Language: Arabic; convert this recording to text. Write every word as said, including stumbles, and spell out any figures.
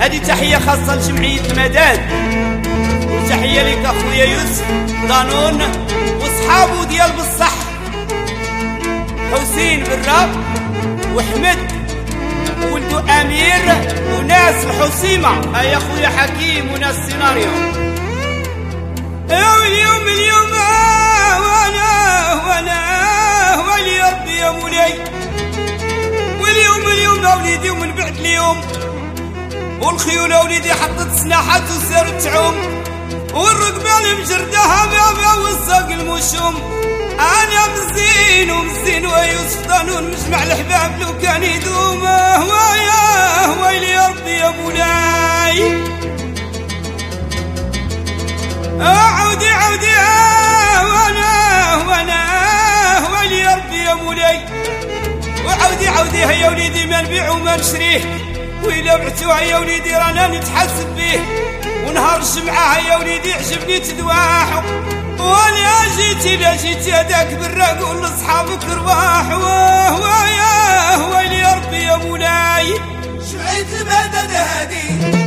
هذه تحية خاصة لجمعية المداد، وتحية لك أخويا يوسف دانون وصحابه ديال بصح، حسين بالراب وحمد وولدو أمير وناس الحسيمة، أي أخويا حكيم وناس سيناريو. واليوم اليوم وانا وانا ولي ربي يا مولاي، واليوم اليوم وليدي ومن بعد اليوم والخيول وليدي حطت سناحات وسارت تعوم، والركبه المجردها بابا والساق المشوم. انا مزين ومزين ويوسف دانون مجمع الحباب لو كان يدوم. هوايا ويلي يا ربي يا مولاي، عودي عودي وانا وانا ويلي يا ربي يا مولاي، وعودي عودي هيا وليدي ما نبيع وما نشريه، وإلا بعتوها يا وليدي رانا نتحسب بيه، ونهار الجمعة يا وليدي عجبني تدواحو، وانا جيتي لا جيتي هداك بالراق قول لصحابك رواح. ويا ويلي يا ربي يا مولاي، شعيت المدد هادي